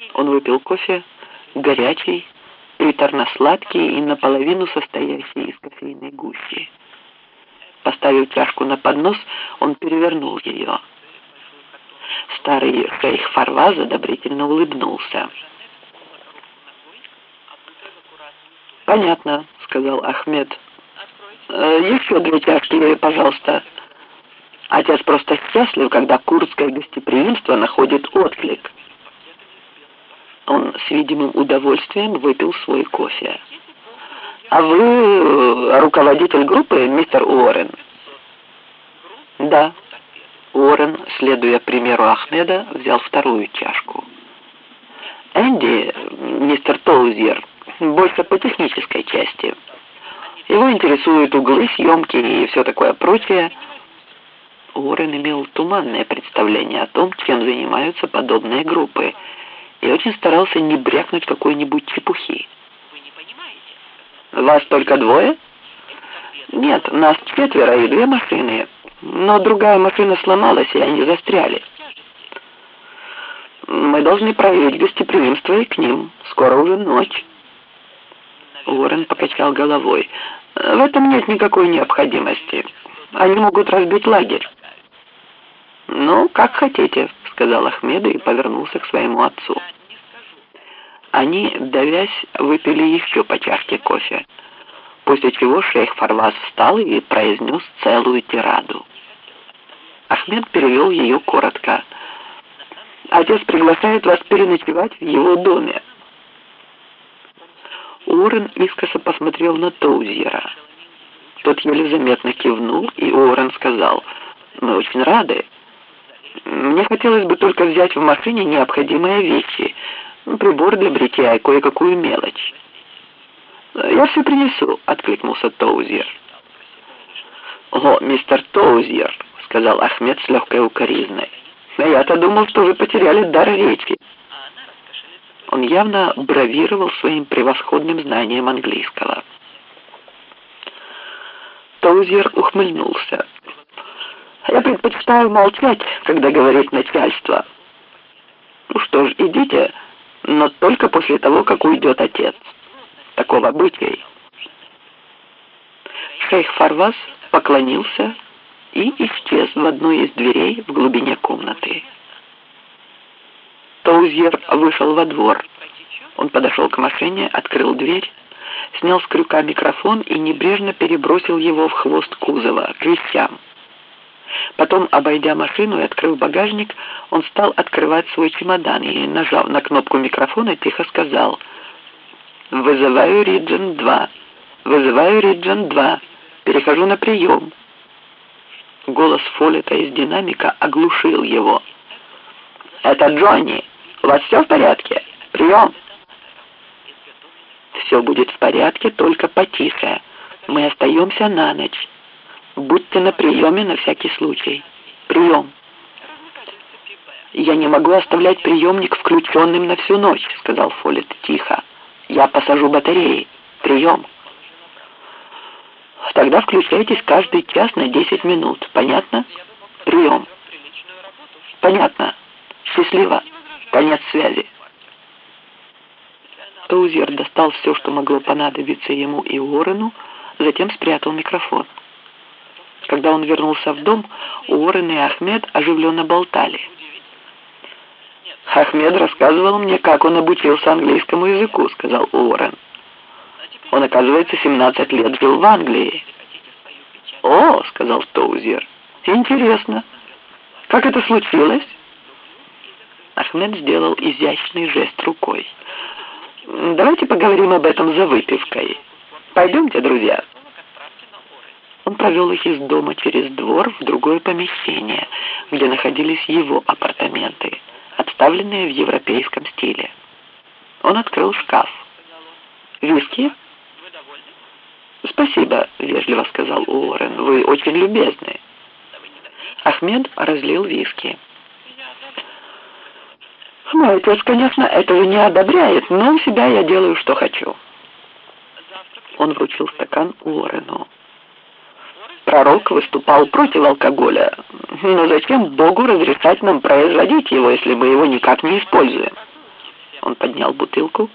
Он выпил кофе, горячий, приторно-сладкий и наполовину состоящий из кофейной гущи. Поставив чашку на поднос, он перевернул ее. Старый шейх Фарваз одобрительно улыбнулся. «Понятно», — сказал Ахмед. «Еще 2 чашки, пожалуйста». Отец просто счастлив, когда курдское гостеприимство находит отклик. Он с видимым удовольствием выпил свой кофе. «А вы руководитель группы, мистер Уоррен?» «Да». Уоррен, следуя примеру Ахмеда, взял 2 чашку. «Энди, мистер Тоузер, больше по технической части. Его интересуют углы съемки и все такое прочее». Уоррен имел туманное представление о том, чем занимаются подобные группы, и очень старался не брякнуть какой-нибудь чепухи. «Вас только 2? «Нет, нас 4 и 2 машины, но другая машина сломалась, и они застряли. Мы должны проявить гостеприимство и к ним. Скоро уже ночь». Уоррен покачал головой. «В этом нет никакой необходимости. Они могут разбить лагерь». «Ну, как хотите», — сказал Ахмед и повернулся к своему отцу. Они, давясь, выпили еще по чашке кофе, после чего шейх Фарваз встал и произнес целую тираду. Ахмед перевел ее коротко. «Отец приглашает вас переночевать в его доме». Уоррен искоса посмотрел на Тоузера. Тот еле заметно кивнул, и Уоррен сказал: «Мы очень рады. Мне хотелось бы только взять в машине необходимые вещи, прибор для бритья и кое-какую мелочь». «Я все принесу», — откликнулся Тоузер. «О, мистер Тоузер», — сказал Ахмед с легкой укоризной, «я-то думал, что вы потеряли дар речи». Он явно бравировал своим превосходным знанием английского. Тоузер ухмыльнулся. «Я предпочитаю молчать, когда говорит начальство». «Ну что ж, идите, но только после того, как уйдет отец. Такого обычай». Шейх Фарваз поклонился и исчез в одной из дверей в глубине комнаты. Тоузер вышел во двор. Он подошел к машине, открыл дверь, снял с крюка микрофон и небрежно перебросил его в хвост кузова, к вещам. Потом, обойдя машину и открыв багажник, он стал открывать свой чемодан и, нажав на кнопку микрофона, тихо сказал: «Вызываю Риджин 2. Вызываю Риджин 2. Перехожу на прием». Голос Фоллета из динамика оглушил его. «Это Джонни. У вас все в порядке? Прием!» «Все будет в порядке, только потише. Мы остаемся на ночь. Будьте на приеме на всякий случай. Прием!» «Я не могу оставлять приемник включенным на всю ночь», — сказал Фоллет тихо. «Я посажу батареи. Прием!» «Тогда включайтесь каждый час на 10 минут. Понятно? Прием!» «Понятно. Счастливо. Конец связи». Тоузер достал все, что могло понадобиться ему и Уоррену, затем спрятал микрофон. Когда он вернулся в дом, Уоррен и Ахмед оживленно болтали. «Ахмед рассказывал мне, как он обучился английскому языку», — сказал Уоррен. «Он, оказывается, 17 лет жил в Англии». «О», — сказал Тоузер, — «интересно. Как это случилось?» Ахмед сделал изящный жест рукой. «Давайте поговорим об этом за выпивкой. Пойдемте, друзья». Он провел их из дома через двор в другое помещение, где находились его апартаменты, обставленные в европейском стиле. Он открыл шкаф. «Виски?» «Спасибо», — вежливо сказал Уоррен. «Вы очень любезны». Ахмед разлил виски. «Мой отец, конечно, этого не одобряет, но у себя я делаю, что хочу». Он вручил стакан Уоррену. «Пророк выступал против алкоголя, но зачем Богу разрешать нам производить его, если мы его никак не используем? Он поднял бутылку